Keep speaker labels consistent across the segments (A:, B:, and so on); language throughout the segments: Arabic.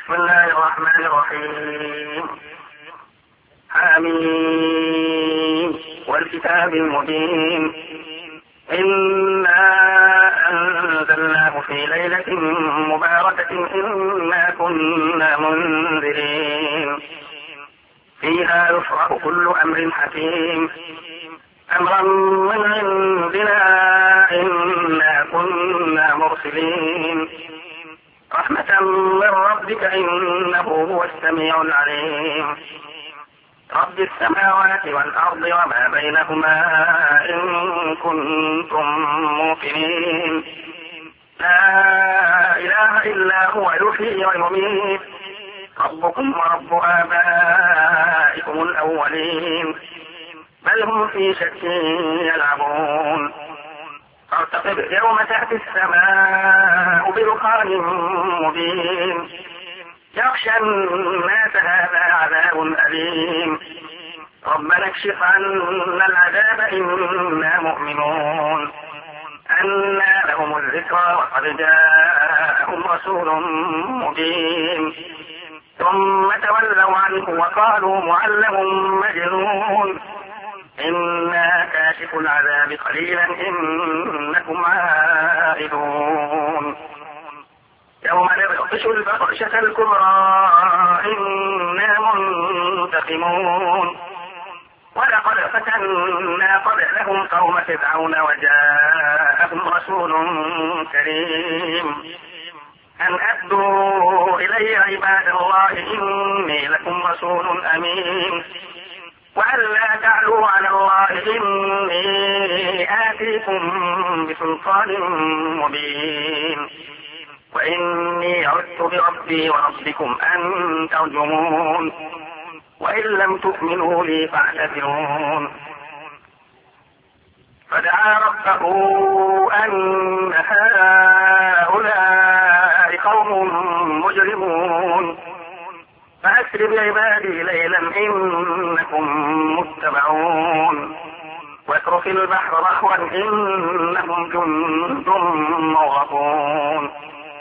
A: بسم الله الرحمن الرحيم. حميم والكتاب المبين. إنا أنزلناه في ليلة مباركة إنا كنا منذرين فيها يفرق كل أمر حكيم أمرا من عندنا إنا كنا مرسلين رحمة من ربك إنه هو السميع العليم رب السماوات والأرض وما بينهما إن كنتم موقنين لا إله إلا هو يحيي ويميت ربكم ورب آبائكم الأولين بل هم في شك يلعبون فارتقب يوم تأتي السماء بدخان مبين يخشى الناس هذا عذاب أليم ربنا اكشف عنا العذاب إنا مؤمنون أنى لهم الذكرى وقد جاءهم رسول مبين ثم تولوا عنه وقالوا معلم مجنون إنا كاشف العذاب قليلا إنكم عائدون يوم نبطش البطشة الكبرى إنا منتقمون ولقد فتنا قبلهم قوم فرعون وجاءهم رسول كريم أن أدوا إلي عباد الله إني لكم رسول أمين وأن لا تعلوا على الله إني آتيكم بسلطان مبين وإني عدت بربي وربكم أن ترجمون وإن لم تؤمنوا لي فاعتذرون فدعا ربه أن هؤلاء قوم مجرمون فأسر بعبادي ليلا إنكم متبعون واترك البحر رهوا إنهم جند مغرقون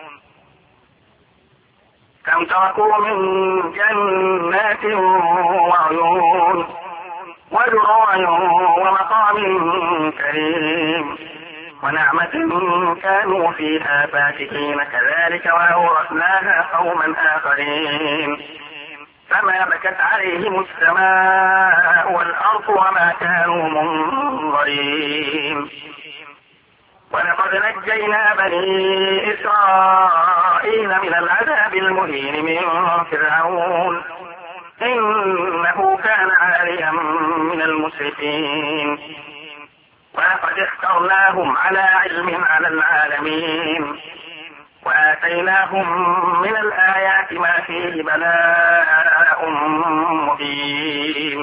A: كم تركوا من جنات وعيون وزروع ومقام كريم ونعمة كانوا فيها فاكهين كذلك وأورثناها قوما آخرين فما بكت عليهم السماء والأرض وما كانوا منظرين ولقد نجينا بني إسرائيل من العذاب المهين من فرعون إنه كان عاليا من المسرفين ولقد اخترناهم على علم على العالمين وآتيناهم من الآيات ما فيه بلاء مبين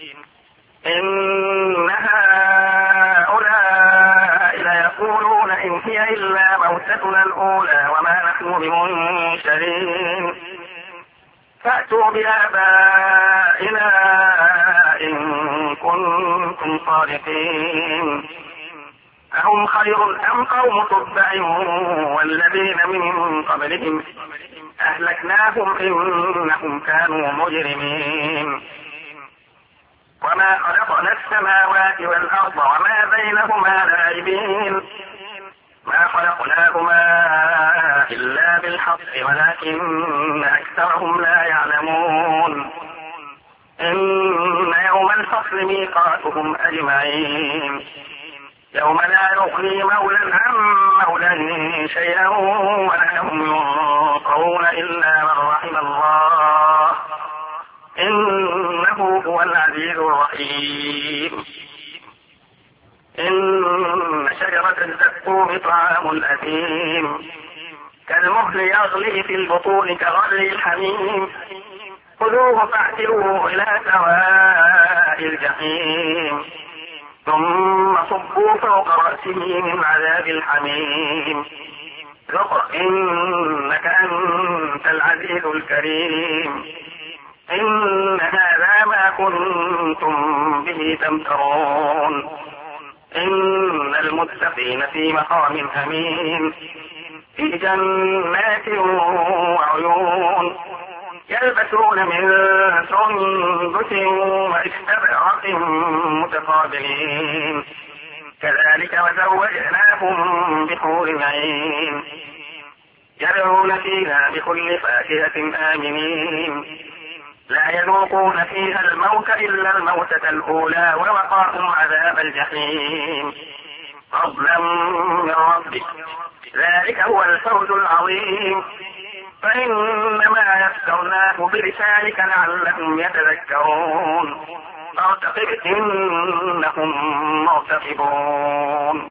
A: إن هؤلاء ليقولون إن هي إلا موتتنا الأولى وما نحن بمنشرين فأتوا بآبائنا إن كنتم صادقين أهم خير أم قوم تبع والذين من قبلهم أهلكناهم إنهم كانوا مجرمين وما خلقنا السماوات والأرض وما بينهما لاعبين ما خلقناهما إلا بالحق ولكن أكثرهم لا يعلمون إن يوم الفصل ميقاتهم أجمعين يوم لا يغني مولى عن مولى شيئا ولا هم ينصرون إلا من رحم الله إنه هو العزيز الرحيم إن شجرة الزقوم طعام الأثيم كالمهل يغلي في البطون كغلي الحميم خذوه فاعتلوه إلى سواء الجحيم ثم صبوا فوق رأسه من عذاب الحميم ذق إنك أنت العزيز الكريم إن هذا ما كنتم به تمترون إن المتقين في مقام أمين في جنات وعيون يلبسون من سندس واستبرق متقابلين كذلك وزوجناهم بحور عين يدعون فيها بكل فاكهة آمنين لا يذوقون فيها الموت إلا الموتة الأولى ووقاهم عذاب الجحيم فضلا من ربك ذلك هو الفوز العظيم فإنما يسرناه بلسانك لعلهم يتذكرون فارتقب إنهم مرتقبون.